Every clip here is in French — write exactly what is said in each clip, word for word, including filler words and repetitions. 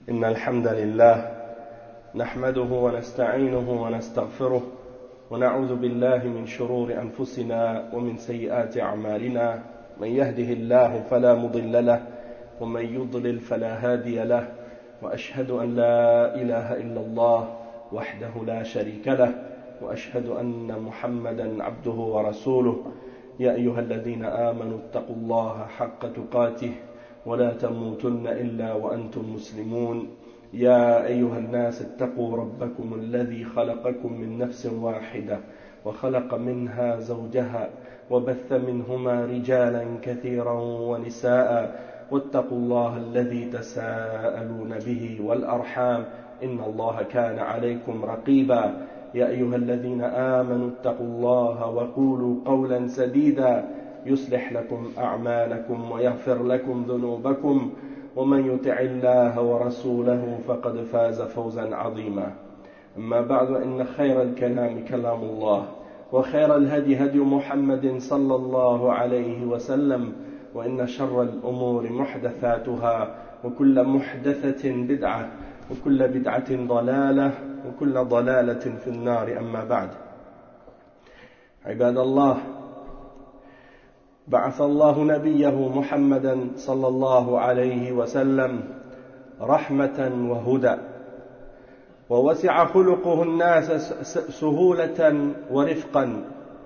إن الحمد لله نحمده ونستعينه ونستغفره ونعوذ بالله من شرور أنفسنا ومن سيئات أعمالنا. من يهده الله فلا مضل له ومن يضلل فلا هادي له، وأشهد أن لا إله إلا الله وحده لا شريك له، وأشهد أن محمدا عبده ورسوله. يا أيها الذين آمنوا اتقوا الله حق تقاته ولا تموتن إلا وأنتم مسلمون. يا أيها الناس اتقوا ربكم الذي خلقكم من نفس واحدة وخلق منها زوجها وبث منهما رجالا كثيرا ونساء، واتقوا الله الذي تساءلون به والأرحام إن الله كان عليكم رقيبا. يا أيها الذين آمنوا اتقوا الله وقولوا قولا سديدا يصلح لكم أعمالكم ويغفر لكم ذنوبكم، ومن يطع الله ورسوله فقد فاز فوزا عظيما. أما بعد، إن خير الكلام كلام الله، وخير الهدي هدي محمد صلى الله عليه وسلم، وإن شر الأمور محدثاتها، وكل محدثة بدعة، وكل بدعة ضلالة، وكل ضلالة في النار. أما بعد، عباد الله، بعث الله نبيه محمدا صلى الله عليه وسلم رحمة وهدى، ووسع خلقه الناس سهولة ورفقا،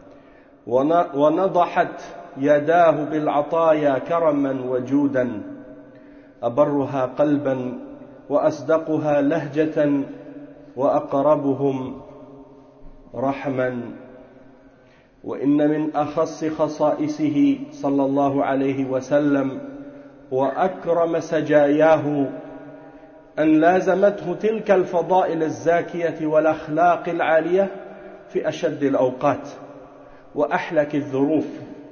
ونضحت يداه بالعطايا كرما وجودا، أبرها قلبا وأصدقها لهجة وأقربهم رحما. وإن من أخص خصائصه صلى الله عليه وسلم وأكرم سجاياه أن لازمته تلك الفضائل الزاكية والأخلاق العالية في أشد الأوقات وأحلك الظروف.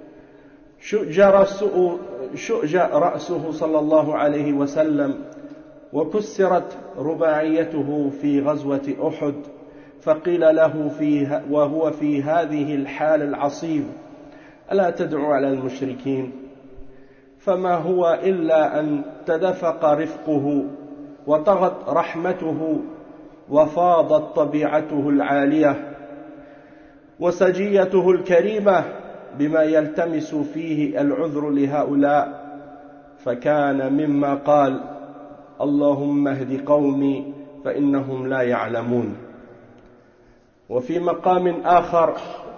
شؤج رأسه صلى الله عليه وسلم، وكسرت رباعيته في غزوة أحد، فقيل له فيه وهو في هذه الحال العصيب: ألا تدعو على المشركين؟ فما هو إلا أن تدفق رفقه وطغت رحمته وفاضت طبيعته العالية وسجيته الكريمة بما يلتمس فيه العذر لهؤلاء، فكان مما قال: اللهم اهد قومي فإنهم لا يعلمون. وفي مقام آخر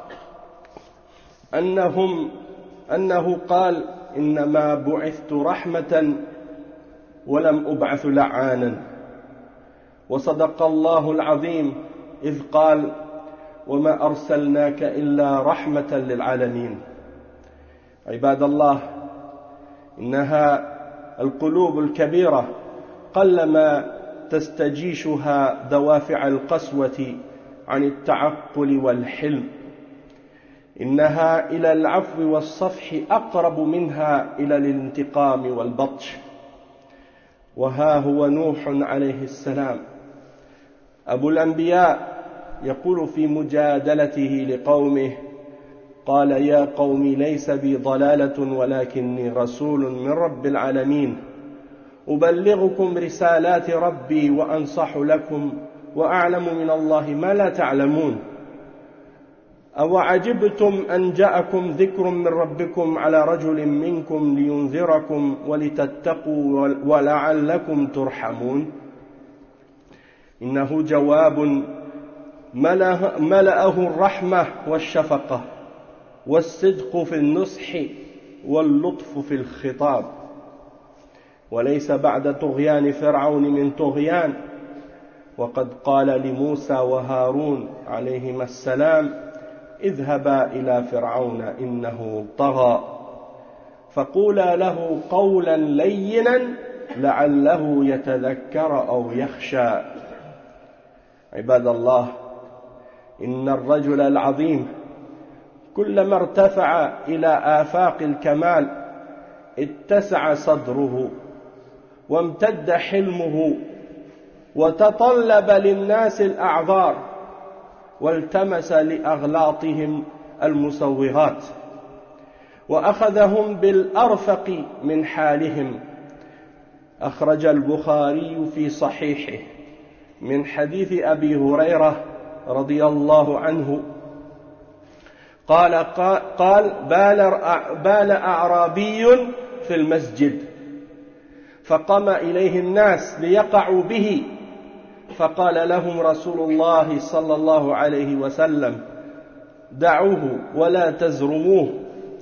أنهم أنه قال: إنما بعثت رحمة ولم أبعث لعانا. وصدق الله العظيم إذ قال: وما أرسلناك إلا رحمة للعالمين. عباد الله، إنها القلوب الكبيرة قلما تستجيشها دوافع القسوة عن التعقل والحلم، إنها إلى العفو والصفح أقرب منها إلى الانتقام والبطش. وها هو نوح عليه السلام أبو الأنبياء يقول في مجادلته لقومه: قال يا قوم ليس بي ضلالة ولكني رسول من رب العالمين، أبلغكم رسالات ربي وأنصح لكم وأعلم من الله ما لا تعلمون. أو عجبتم أن جاءكم ذكر من ربكم على رجل منكم لينذركم ولتتقوا ولعلكم ترحمون. إنه جواب ملأه الرحمة والشفقة والصدق في النصح واللطف في الخطاب، وليس بعد طغيان فرعون من طغيان. وقد قال لموسى وهارون عليهما السلام: اذهبا إلى فرعون إنه طغى فقولا له قولا لينا لعله يتذكر أو يخشى. عباد الله، إن الرجل العظيم كلما ارتفع إلى آفاق الكمال اتسع صدره وامتد حلمه، وتطلب للناس الأعذار والتمس لأغلاطهم المسوغات، وأخذهم بالأرفق من حالهم أخرج البخاري في صحيحه من حديث أبي هريرة رضي الله عنه قال قال بال أعرابي في المسجد فقام إليه الناس ليقعوا به، فقال لهم رسول الله صلى الله عليه وسلم: دعوه ولا تزرموه،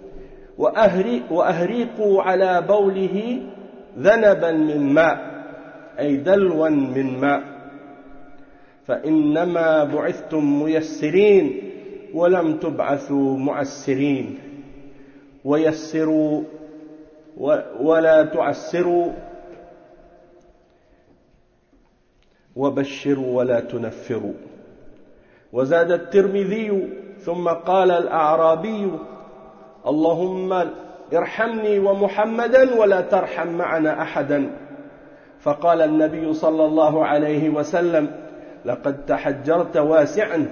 وأهريقوا على بوله ذنبا من ماء، أي دلوا من ماء، فإنما بعثتم ميسرين ولم تبعثوا معسرين، ويسروا ولا تعسروا، وبشروا ولا تنفروا. وزاد الترمذي: ثم قال الأعرابي: اللهم ارحمني ومحمدا ولا ترحم معنا أحدا. فقال النبي صلى الله عليه وسلم: لقد تحجرت واسعا.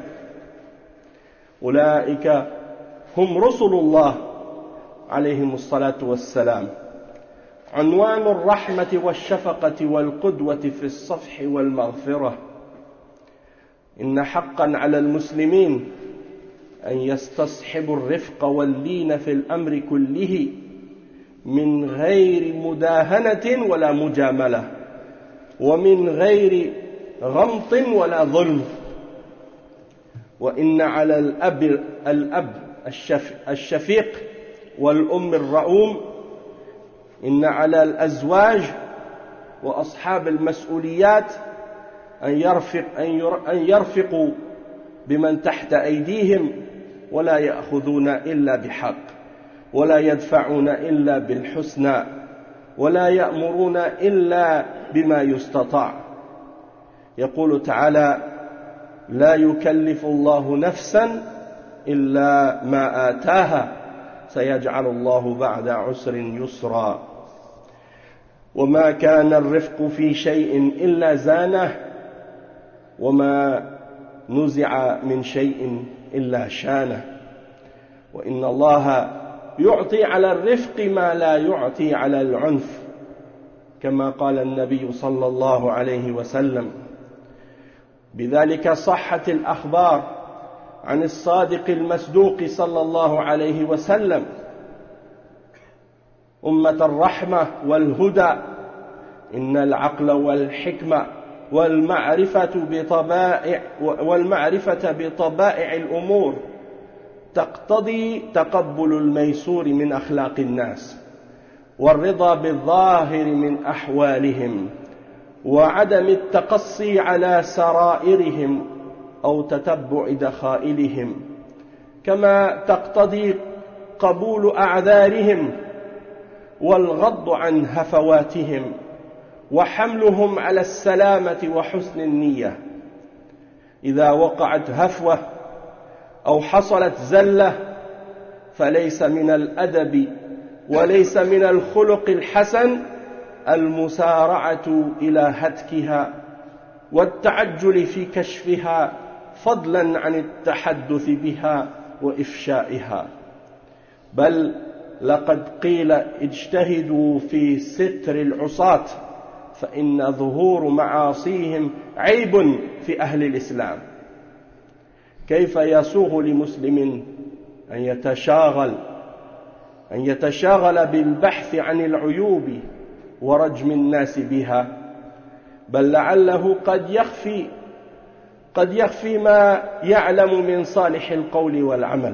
أولئك هم رسل الله عليهم الصلاة والسلام. عنوان الرحمة والشفقة والقدوة في الصفح والمغفرة. إن حقا على المسلمين أن يستصحبوا الرفق واللين في الأمر كله من غير مداهنة ولا مجاملة، ومن غير غمط ولا ظلم. وإن على الأب, الأب الشفيق والأم الرؤوم، إن على الأزواج وأصحاب المسؤوليات أن يرفق أن يرفقوا بمن تحت أيديهم، ولا يأخذون إلا بحق، ولا يدفعون إلا بالحسنى، ولا يأمرون إلا بما يستطاع. يقول تعالى: لا يكلف الله نفسا إلا ما آتاها سيجعل الله بعد عسر يسرا. وما كان الرفق في شيء إلا زانه، وما نزع من شيء إلا شانه. وإن الله يعطي على الرفق ما لا يعطي على العنف، كما قال النبي صلى الله عليه وسلم. بذلك صحت الأخبار عن الصادق المصدوق صلى الله عليه وسلم: أمة الرحمة والهدى، إن العقل والحكمة والمعرفة بطبائع والمعرفة بطبائع الأمور تقتضي تقبل الميسور من أخلاق الناس، والرضا بالظاهر من أحوالهم، وعدم التقصي على سرائرهم أو تتبع دخائلهم، كما تقتضي قبول أعذارهم والغض عن هفواتهم، وحملهم على السلامة وحسن النية. إذا وقعت هفوة أو حصلت زلة فليس من الأدب وليس من الخلق الحسن المسارعة إلى هتكها والتعجل في كشفها، فضلا عن التحدث بها وإفشائها. بل لقد قيل: اجتهدوا في ستر العصاة، فإن ظهور معاصيهم عيب في أهل الإسلام. كيف يسوغ لمسلم أن يتشاغل أن يتشاغل بالبحث عن العيوب ورجم الناس بها، بل لعله قد يخفي قد يخفي ما يعلم من صالح القول والعمل.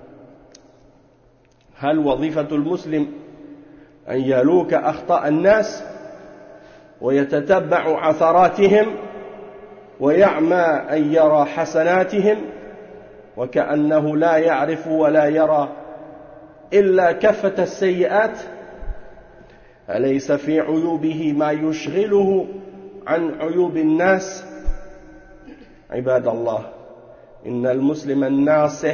هل وظيفة المسلم أن يلوك أخطاء الناس ويتتبع عثراتهم ويعمى أن يرى حسناتهم وكأنه لا يعرف ولا يرى إلا كفة السيئات؟ أليس في عيوبه ما يشغله عن عيوب الناس؟ عباد الله، إن المسلم الناصح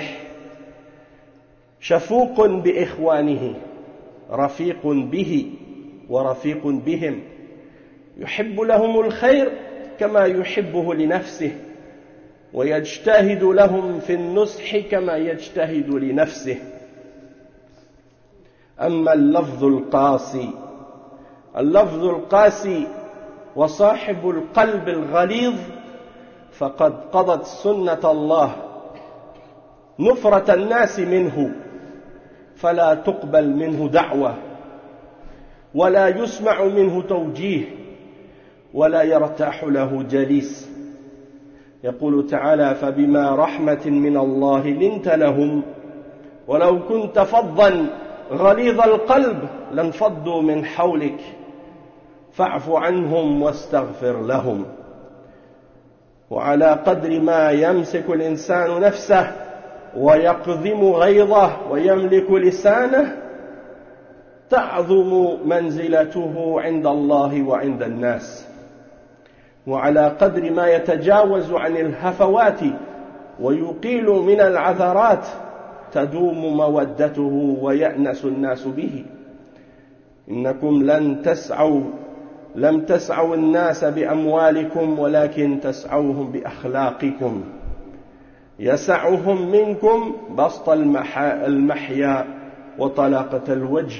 شفوق بإخوانه، رفيق به ورفيق بهم، يحب لهم الخير كما يحبه لنفسه، ويجتهد لهم في النصح كما يجتهد لنفسه. أما اللفظ القاسي اللفظ القاسي وصاحب القلب الغليظ فقد قضت سنة الله نفرة الناس منه، فلا تقبل منه دعوة ولا يسمع منه توجيه ولا يرتاح له جليس. يقول تعالى: فبما رحمة من الله لنت لهم ولو كنت فظا غليظ القلب لانفضوا من حولك فاعف عنهم واستغفر لهم. وعلى قدر ما يمسك الإنسان نفسه ويقذم غيظه ويملك لسانه تعظم منزلته عند الله وعند الناس، وعلى قدر ما يتجاوز عن الهفوات ويقيل من العثرات تدوم مودته ويأنس الناس به. إنكم لن تسعوا لم تسعوا الناس بأموالكم ولكن تسعوهم بأخلاقكم، يسعهم منكم بسط المحيا وطلاقة الوجه.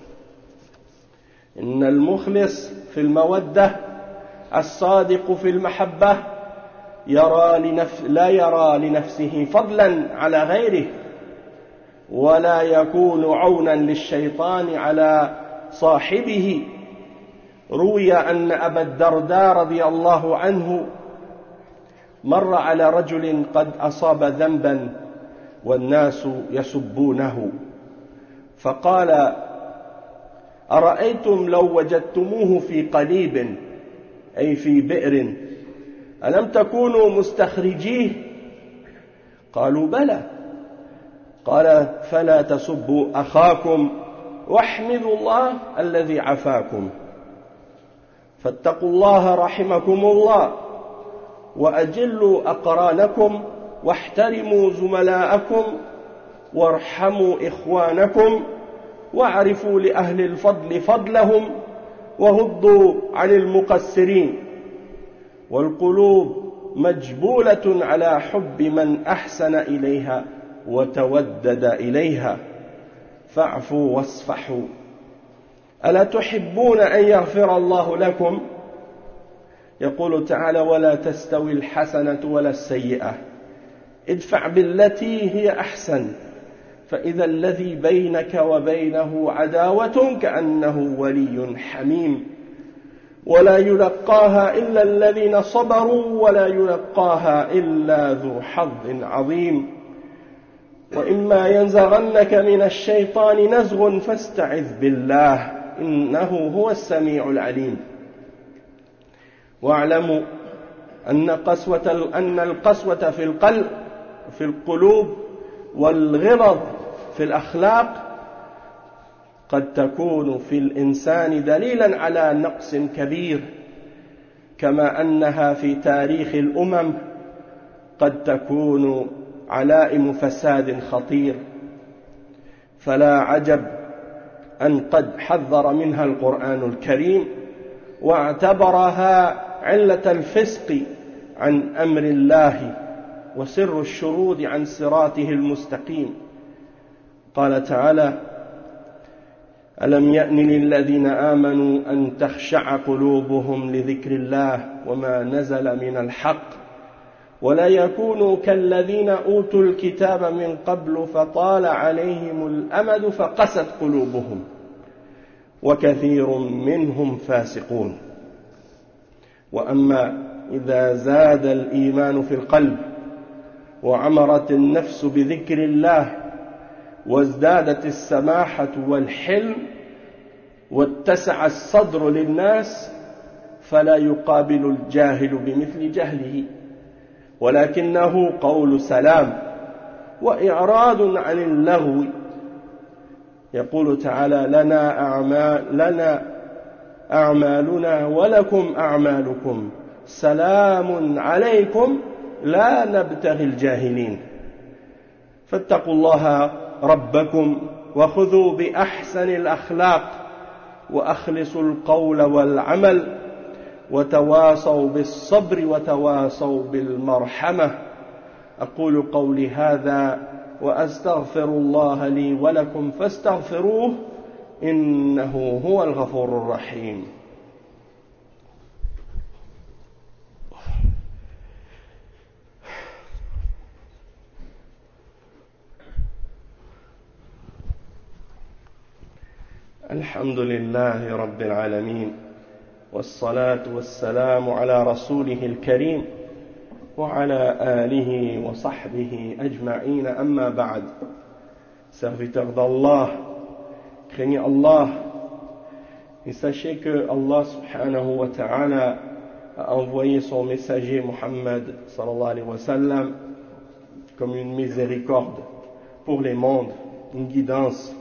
إن المخلص في المودة الصادق في المحبة يرى لنف... لا يرى لنفسه فضلا على غيره ولا يكون عونا للشيطان على صاحبه. روي أن أبا الدرداء رضي الله عنه مر على رجل قد أصاب ذنبا والناس يسبونه، فقال: أرأيتم لو وجدتموه في قليب أي في بئر ألم تكونوا مستخرجيه؟ قالوا: بلى. قال: فلا تسبوا أخاكم واحمدوا الله الذي عفاكم، فاتقوا الله رحمكم الله، وأجلوا أقرانكم واحترموا زملاءكم وارحموا إخوانكم واعرفوا لأهل الفضل فضلهم وغضوا عن المقصرين. والقلوب مجبولة على حب من أحسن إليها وتودد إليها، فاعفوا واصفحوا. ألا تحبون أن يغفر الله لكم؟ يقول تعالى: ولا تستوي الحسنة ولا السيئة ادفع بالتي هي أحسن فإذا الذي بينك وبينه عداوة كأنه ولي حميم ولا يلقاها إلا الذين صبروا ولا يلقاها إلا ذو حظ عظيم. وإما ينزغنك من الشيطان نزغ فاستعذ بالله إنه هو السميع العليم. واعلموا أن قسوة أن القسوة في القلب في القلوب والغلظ في الأخلاق قد تكون في الإنسان دليلا على نقص كبير، كما أنها في تاريخ الأمم قد تكون علائم فساد خطير. فلا عجب أن قد حذر منها القرآن الكريم واعتبرها علة الفسق عن أمر الله وسر الشرود عن صراطه المستقيم. قال تعالى: ألم يأن للذين آمنوا أن تخشع قلوبهم لذكر الله وما نزل من الحق ولا يكونوا كالذين أوتوا الكتاب من قبل فطال عليهم الأمد فقست قلوبهم وكثير منهم فاسقون. وأما إذا زاد الإيمان في القلب وعمرت النفس بذكر الله وازدادت السماحة والحلم واتسع الصدر للناس فلا يقابل الجاهل بمثل جهله، ولكنه قول سلام وإعراض عن اللغو. يقول تعالى: لنا أعمال لنا أعمالنا ولكم أعمالكم سلام عليكم لا نبتغي الجاهلين. فاتقوا الله ربكم وخذوا بأحسن الأخلاق وأخلصوا القول والعمل وتواصوا بالصبر وتواصوا بالمرحمة. أقول قولي هذا وأستغفر الله لي ولكم فاستغفروه إنه هو الغفور الرحيم. الحمد لله رب العالمين والصلاة والسلام على رسوله الكريم وعلى آله وصحبه أجمعين أما بعد. Serviteurs d'Allah, craignez Allah et sachez que Allah subhanahu wa ta'ala a envoyé son messager Muhammad sallallahu alayhi wa sallam comme une miséricorde pour les mondes, une guidance.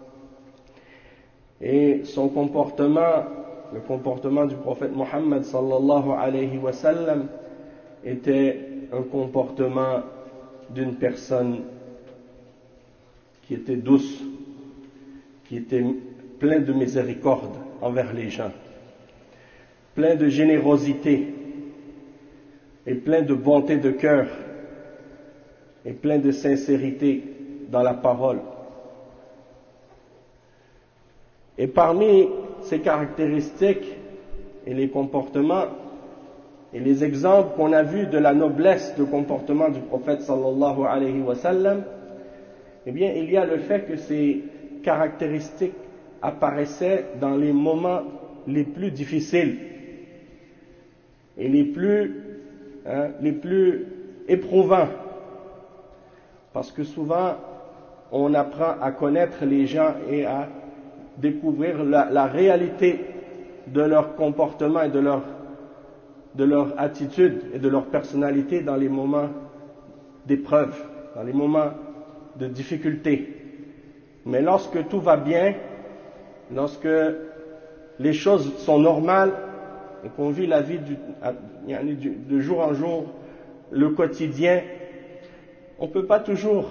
Et son comportement, le comportement du prophète Muhammad sallallahu alayhi wa sallam était un comportement d'une personne qui était douce, qui était plein de miséricorde envers les gens, plein de générosité et plein de bonté de cœur et plein de sincérité dans la parole. Et parmi ces caractéristiques et les comportements et les exemples qu'on a vus de la noblesse de comportement du prophète sallallahu alayhi wa sallam, eh bien, il y a le fait que ces caractéristiques apparaissaient dans les moments les plus difficiles et les plus, hein, les plus éprouvants. Parce que souvent, on apprend à connaître les gens et à découvrir la, la réalité de leur comportement et de leur, de leur attitude et de leur personnalité dans les moments d'épreuve, dans les moments de difficulté. Mais lorsque tout va bien, lorsque les choses sont normales et qu'on vit la vie du, de jour en jour, le quotidien, on ne peut pas toujours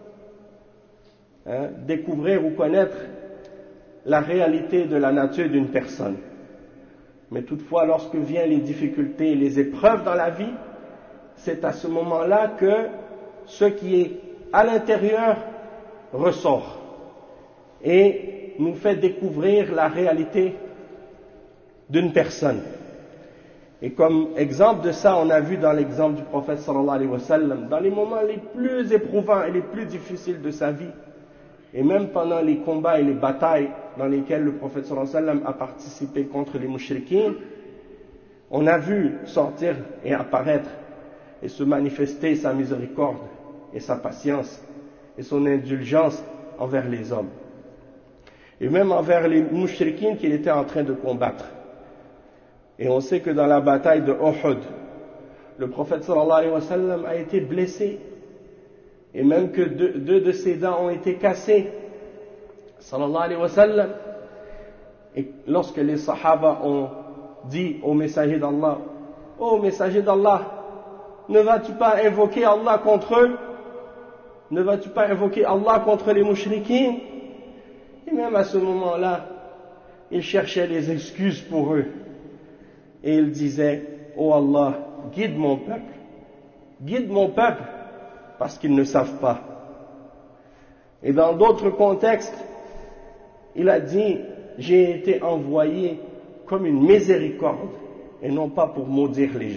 hein, découvrir ou connaître la réalité de la nature d'une personne. Mais toutefois, lorsque viennent les difficultés et les épreuves dans la vie, c'est à ce moment-là que ce qui est à l'intérieur ressort et nous fait découvrir la réalité d'une personne. Et comme exemple de ça, on a vu dans l'exemple du prophète sallallahu alayhi wa sallam, dans les moments les plus éprouvants et les plus difficiles de sa vie, et même pendant les combats et les batailles dans lesquelles le prophète sallallahu alayhi wa sallam a participé contre les mouchriquins, on a vu sortir et apparaître et se manifester sa miséricorde et sa patience et son indulgence envers les hommes. Et même envers les mouchriquins qu'il était en train de combattre. Et on sait que dans la bataille de Uhud, le prophète sallallahu alayhi wa sallam a été blessé et même que deux, deux de ses dents ont été cassées, sallallahu alayhi wa sallam. Et lorsque les sahaba ont dit au messager d'Allah, « Oh messager d'Allah, ne vas-tu pas invoquer Allah contre eux? Ne vas-tu pas invoquer Allah contre les mouchriquins ?» Et même à ce moment-là, il cherchait des excuses pour eux. Et il disait, « Oh Allah, guide mon peuple, guide mon peuple, parce qu'ils ne savent pas. » Et dans d'autres contextes, il a dit, « J'ai été envoyé comme une miséricorde, et non pas pour maudire les gens. »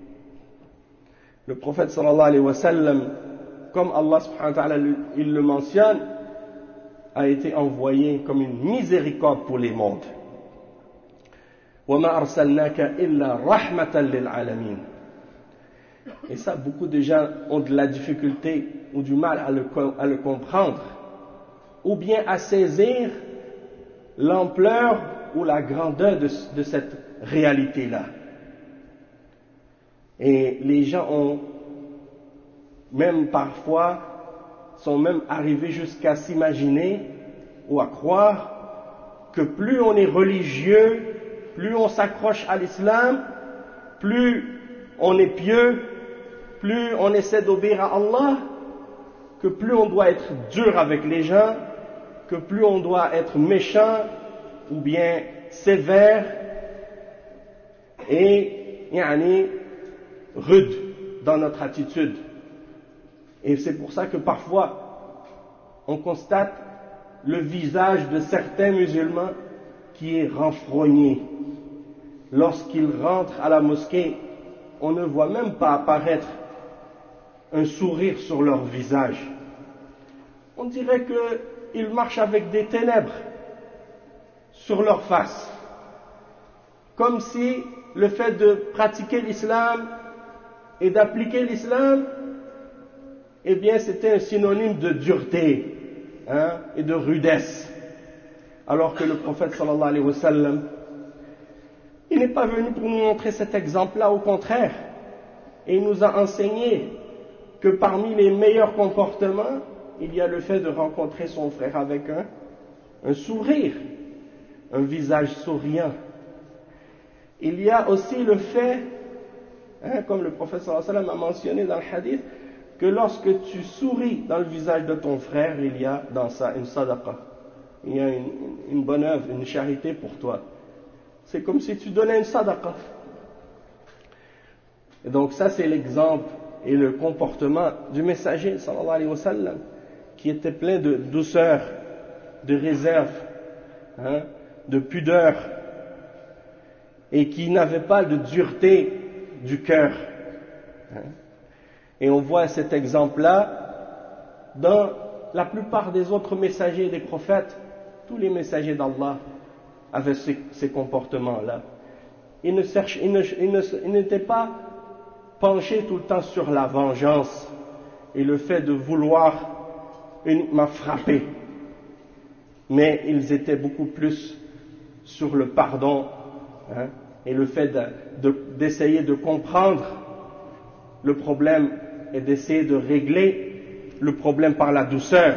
Le prophète sallallahu alayhi wa sallam, comme Allah subhanahu wa ta'ala il le mentionne, a été envoyé comme une miséricorde pour les mondes. وَمَا أَرْسَلْنَاكَ إِلَّا رَحْمَةً لِلْعَالَمِينَ. Et ça, beaucoup de gens ont de la difficulté ou du mal à le, à le comprendre, ou bien à saisir l'ampleur ou la grandeur de, de cette réalité-là. Et les gens ont même parfois sont même arrivés jusqu'à s'imaginer ou à croire que plus on est religieux, plus on s'accroche à l'islam, plus on est pieux, plus on essaie d'obéir à Allah, que plus on doit être dur avec les gens, que plus on doit être méchant ou bien sévère et yani, rude dans notre attitude. Et c'est pour ça que parfois on constate le visage de certains musulmans qui est renfrogné. Lorsqu'ils rentrent à la mosquée, on ne voit même pas apparaître un sourire sur leur visage. On dirait qu'ils marchent avec des ténèbres sur leur face, comme si le fait de pratiquer l'islam et d'appliquer l'islam, eh bien c'était un synonyme de dureté, hein, et de rudesse, alors que le prophète sallallahu alayhi wa sallam, il n'est pas venu pour nous montrer cet exemple-là, au contraire, et il nous a enseigné que parmi les meilleurs comportements, il y a le fait de rencontrer son frère avec un, un sourire, un visage souriant. Il y a aussi le fait, hein, comme le prophète sallallahu alayhi wa sallam a mentionné dans le hadith, que lorsque tu souris dans le visage de ton frère, il y a dans ça une sadaqa, il y a une, une bonne œuvre, une charité pour toi. C'est comme si tu donnais une sadaqa. Et donc ça c'est l'exemple et le comportement du messager sallallahu alayhi wa sallam, qui était plein de douceur, de réserve, hein, de pudeur, et qui n'avait pas de dureté du cœur. Hein. Et on voit cet exemple-là dans la plupart des autres messagers des prophètes. Tous les messagers d'Allah avaient ces, ces comportements-là. Ils ne cherchent, ils ne, ils ne, ils n'étaient pas penchés tout le temps sur la vengeance et le fait de vouloir uniquement frapper, mais ils étaient beaucoup plus sur le pardon, hein, et le fait de, de, d'essayer de comprendre le problème et d'essayer de régler le problème par la douceur.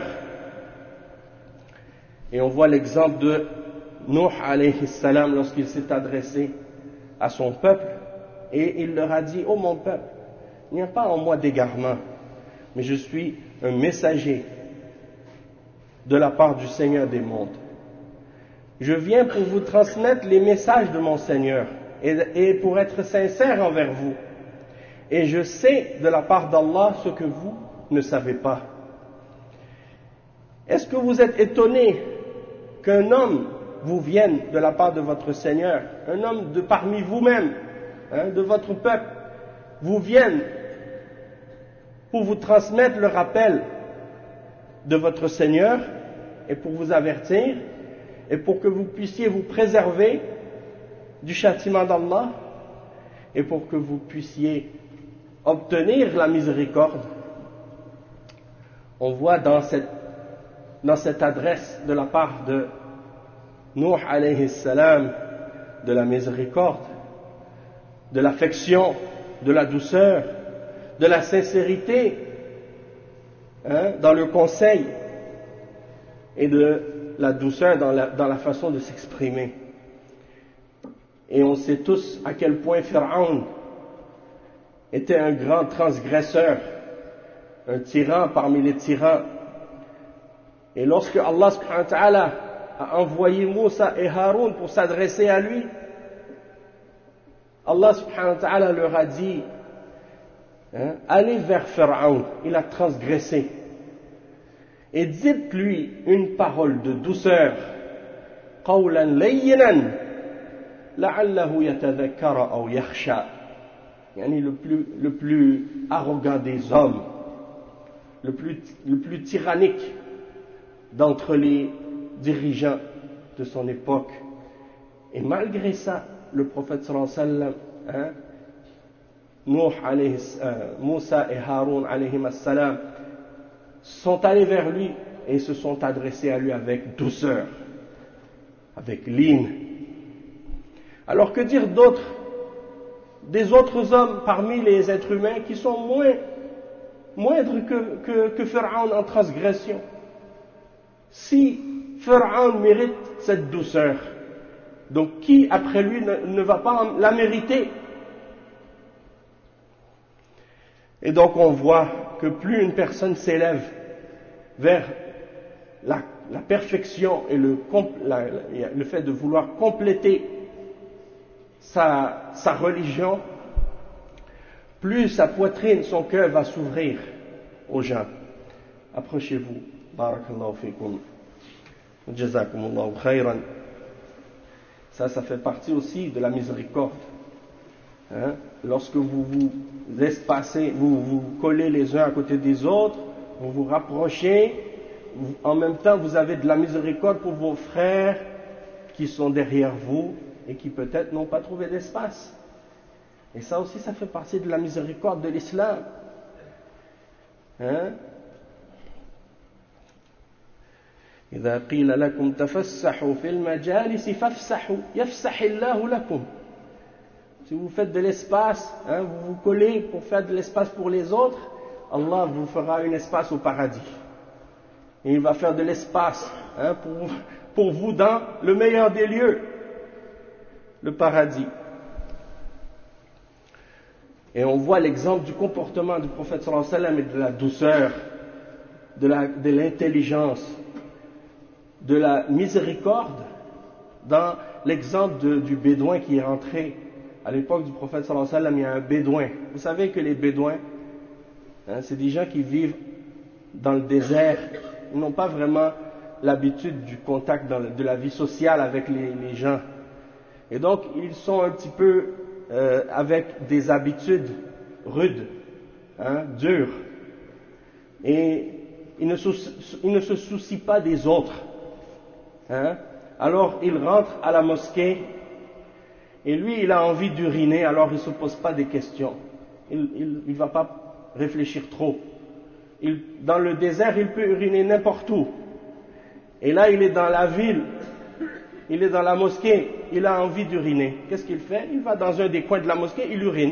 Et on voit l'exemple de Nuh alayhi salam lorsqu'il s'est adressé à son peuple et il leur a dit: ô mon peuple, il n'y a pas en moi d'égarement, mais je suis un messager de la part du Seigneur des mondes. Je viens pour vous transmettre les messages de mon Seigneur et, et pour être sincère envers vous. Et je sais de la part d'Allah ce que vous ne savez pas. Est-ce que vous êtes étonné qu'un homme vous vienne de la part de votre Seigneur, un homme de parmi vous-même, hein, de votre peuple, vous vienne pour vous transmettre le rappel de votre Seigneur et pour vous avertir et pour que vous puissiez vous préserver du châtiment d'Allah et pour que vous puissiez obtenir la miséricorde? On voit dans cette, dans cette adresse de la part de Nuh alayhi salam de la miséricorde, de l'affection, de la douceur, de la sincérité, hein, dans le conseil et de la douceur dans la, dans la façon de s'exprimer. Et on sait tous à quel point Pharaon était un grand transgresseur, un tyran parmi les tyrans. Et lorsque Allah subhanahu wa ta'ala a envoyé Moussa et Haroun pour s'adresser à lui, Allah subhanahu wa ta'ala leur a dit, hein, allez vers Pharaon, il a transgressé, et dites-lui une parole de douceur, qawlan layyinan la'allahu yatadhakkara aw yakhsha, yani le plus, le plus arrogant des hommes, le plus, le plus tyrannique d'entre les dirigeants de son époque. Et malgré ça, le prophète sallallahu alayhi wa sallam, hein, Nuh alayhi, euh, Moussa et Haroun alayhi salam sont allés vers lui et se sont adressés à lui avec douceur, avec ligne. Alors que dire d'autres, des autres hommes parmi les êtres humains qui sont moins, moindres que, que, que Pharaon en transgression? Si Pharaon mérite cette douceur, donc qui après lui ne, ne va pas la mériter? Et donc on voit que plus une personne s'élève vers la, la perfection et le, la, le fait de vouloir compléter sa, sa religion, plus sa poitrine, son cœur va s'ouvrir aux gens. Approchez-vous. Barakallahu fikum. Jazakumullahu khayran. Ça, ça fait partie aussi de la miséricorde. Hein? Lorsque vous vous espacez, vous vous collez les uns à côté des autres, vous vous rapprochez, vous, en même temps vous avez de la miséricorde pour vos frères qui sont derrière vous et qui peut-être n'ont pas trouvé d'espace. Et ça aussi, ça fait partie de la miséricorde de l'islam. Hein? إذا قيل لكم تفسحوا في المجالس فافسحوا يفسح الله لكم. Si vous faites de l'espace, hein, vous vous collez pour faire de l'espace pour les autres, Allah vous fera un espace au paradis. Et il va faire de l'espace hein, pour, pour vous dans le meilleur des lieux, le paradis. Et on voit l'exemple du comportement du prophète sallallahu alayhi wa sallam et de la douceur, de, la, de l'intelligence, de la miséricorde dans l'exemple de, du bédouin qui est rentré. À l'époque du prophète sallallahu alayhi wa sallam, il y a un bédouin. Vous savez que les bédouins, hein, c'est des gens qui vivent dans le désert. Ils n'ont pas vraiment l'habitude du contact dans le, de la vie sociale avec les, les gens. Et donc, ils sont un petit peu euh, avec des habitudes rudes, hein, dures. Et ils ne, souci, ils ne se soucient pas des autres. Hein. Alors, il rentre à la mosquée. Et lui, il a envie d'uriner, alors il ne se pose pas des questions. Il ne va pas réfléchir trop. Il, dans le désert, il peut uriner n'importe où. Et là, il est dans la ville, il est dans la mosquée, il a envie d'uriner. Qu'est-ce qu'il fait? Il va dans un des coins de la mosquée, il urine.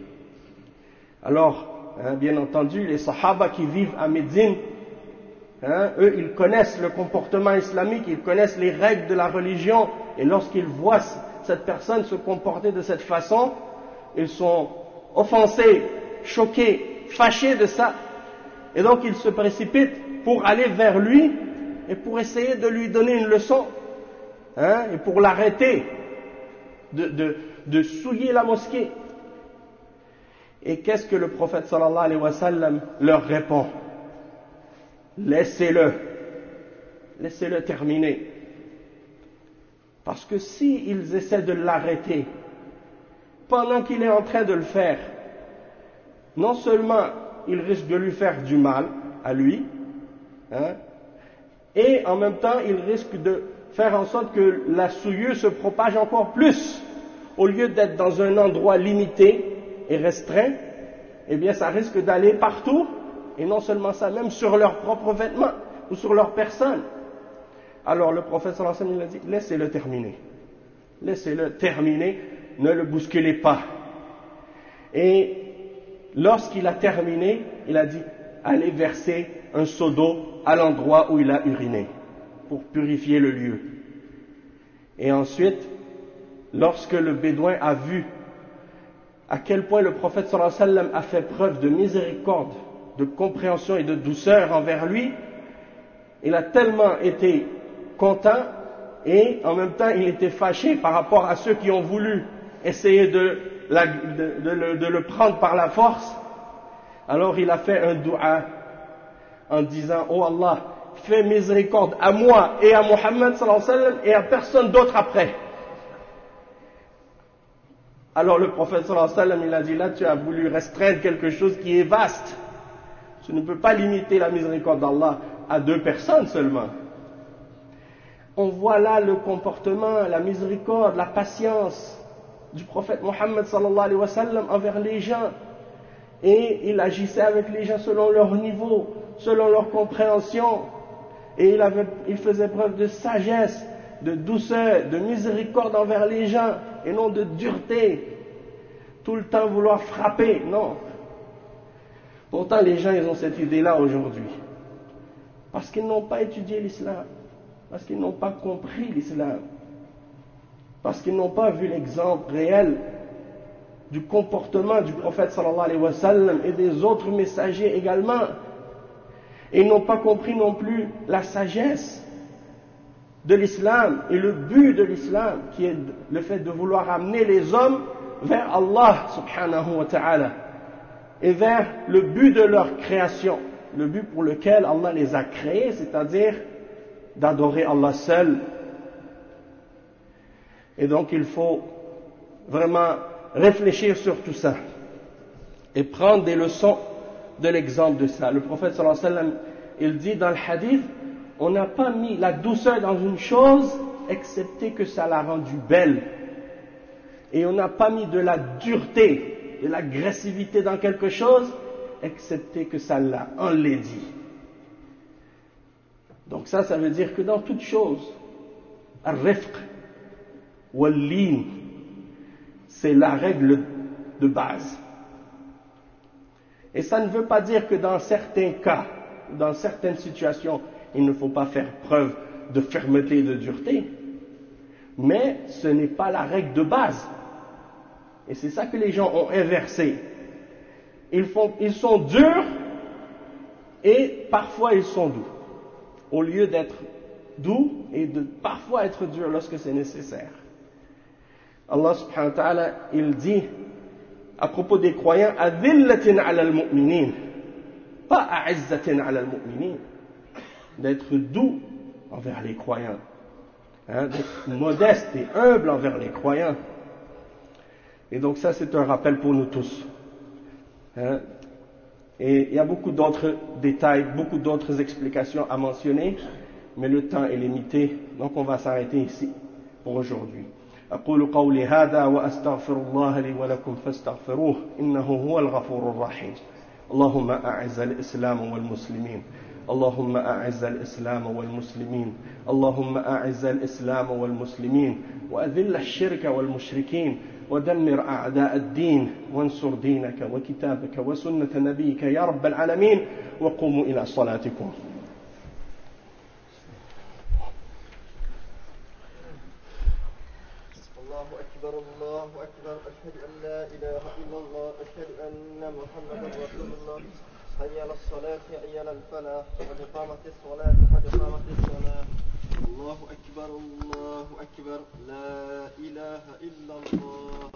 Alors, hein, bien entendu, les sahaba qui vivent à Médine, hein, eux, ils connaissent le comportement islamique, ils connaissent les règles de la religion, et lorsqu'ils voient cette personne se comporter de cette façon, ils sont offensés, choqués, fâchés de ça. Et donc ils se précipitent pour aller vers lui et pour essayer de lui donner une leçon, hein, et pour l'arrêter de, de, de souiller la mosquée. Et qu'est-ce que le prophète sallallahu alayhi wa sallam leur répond? Laissez-le, laissez-le terminer. Parce que s'ils essaient de l'arrêter pendant qu'il est en train de le faire, non seulement ils risquent de lui faire du mal à lui, hein, et en même temps ils risquent de faire en sorte que la souillure se propage encore plus. Au lieu d'être dans un endroit limité et restreint, eh bien ça risque d'aller partout, et non seulement ça, même sur leurs propres vêtements ou sur leur personne. Alors le prophète sallallahu alayhi wa sallam il a dit, laissez-le terminer. Laissez-le terminer, ne le bousculez pas. Et lorsqu'il a terminé, il a dit, allez verser un seau d'eau à l'endroit où il a uriné, pour purifier le lieu. Et ensuite, lorsque le bédouin a vu à quel point le prophète sallallahu alayhi wa sallam a fait preuve de miséricorde, de compréhension et de douceur envers lui, il a tellement été content et en même temps il était fâché par rapport à ceux qui ont voulu essayer de, la, de, de, le, de le prendre par la force. Alors il a fait un dua en disant, oh Allah, fais miséricorde à moi et à Muhammad sallallahu alayhi wa sallam et à personne d'autre après. Alors le prophète sallallahu alayhi wa sallam il a dit, là tu as voulu restreindre quelque chose qui est vaste. Tu ne peux pas limiter la miséricorde d'Allah à deux personnes seulement. On voit là le comportement, la miséricorde, la patience du prophète Mohammed sallallahu alayhi wa sallam envers les gens. Et il agissait avec les gens selon leur niveau, selon leur compréhension. Et il, avait, il faisait preuve de sagesse, de douceur, de miséricorde envers les gens, et non de dureté. Tout le temps vouloir frapper, non. Pourtant les gens ils ont cette idée-là aujourd'hui. Parce qu'ils n'ont pas étudié l'islam. Parce qu'ils n'ont pas compris l'islam. Parce qu'ils n'ont pas vu l'exemple réel du comportement du prophète sallallahu alayhi wa sallam et des autres messagers également. Et ils n'ont pas compris non plus la sagesse de l'islam et le but de l'islam qui est le fait de vouloir amener les hommes vers Allah subhanahu wa ta'ala et vers le but de leur création, le but pour lequel Allah les a créés, c'est-à-dire d'adorer Allah seul. Et donc il faut vraiment réfléchir sur tout ça et prendre des leçons de l'exemple de ça. Le prophète sallallahu alayhi wa sallam, il dit dans le hadith, on n'a pas mis la douceur dans une chose excepté que ça l'a rendue belle. Et on n'a pas mis de la dureté, de l'agressivité dans quelque chose excepté que ça l'a enlaidi. Donc ça, ça veut dire que dans toute chose, al-rifq wal-lin, c'est la règle de base. Et ça ne veut pas dire que dans certains cas, dans certaines situations, il ne faut pas faire preuve de fermeté et de dureté, mais ce n'est pas la règle de base. Et c'est ça que les gens ont inversé. Ils, font, ils sont durs et parfois ils sont doux, au lieu d'être doux et de parfois être durs lorsque c'est nécessaire. Allah subhanahu wa ta'ala, il dit à propos des croyants, adillatin ala al-mu'minin, pas a'izzatin ala al-mu'minin, d'être doux envers les croyants, hein, d'être modeste et humble envers les croyants. Et donc ça, c'est un rappel pour nous tous. Hein. Et il y a beaucoup d'autres détails, beaucoup d'autres explications à mentionner, mais le temps est limité, donc on va s'arrêter ici pour aujourd'hui. أقول قولي هذا وأستغفر الله لي ولكم فاستغفروه إنه هو الغفور الرحيم. اللهم أعز الإسلام والمسلمين اللهم أعز الإسلام والمسلمين اللهم أعز الإسلام والمسلمين وأذل الشرك والمشركين ودمر أعداء الدين وانصر دينك وكتابك وسنة نبيك يا رب العالمين وقوموا إلى صلاتكم. الله أكبر الله أكبر أشهد أن لا إله إلا الله أشهد أن محمدا رسول الله حي على الصلاة حي على الفلاح قد قامت الصلاة قد قامت الصلاة الله أكبر الله أكبر لا إله إلا الله.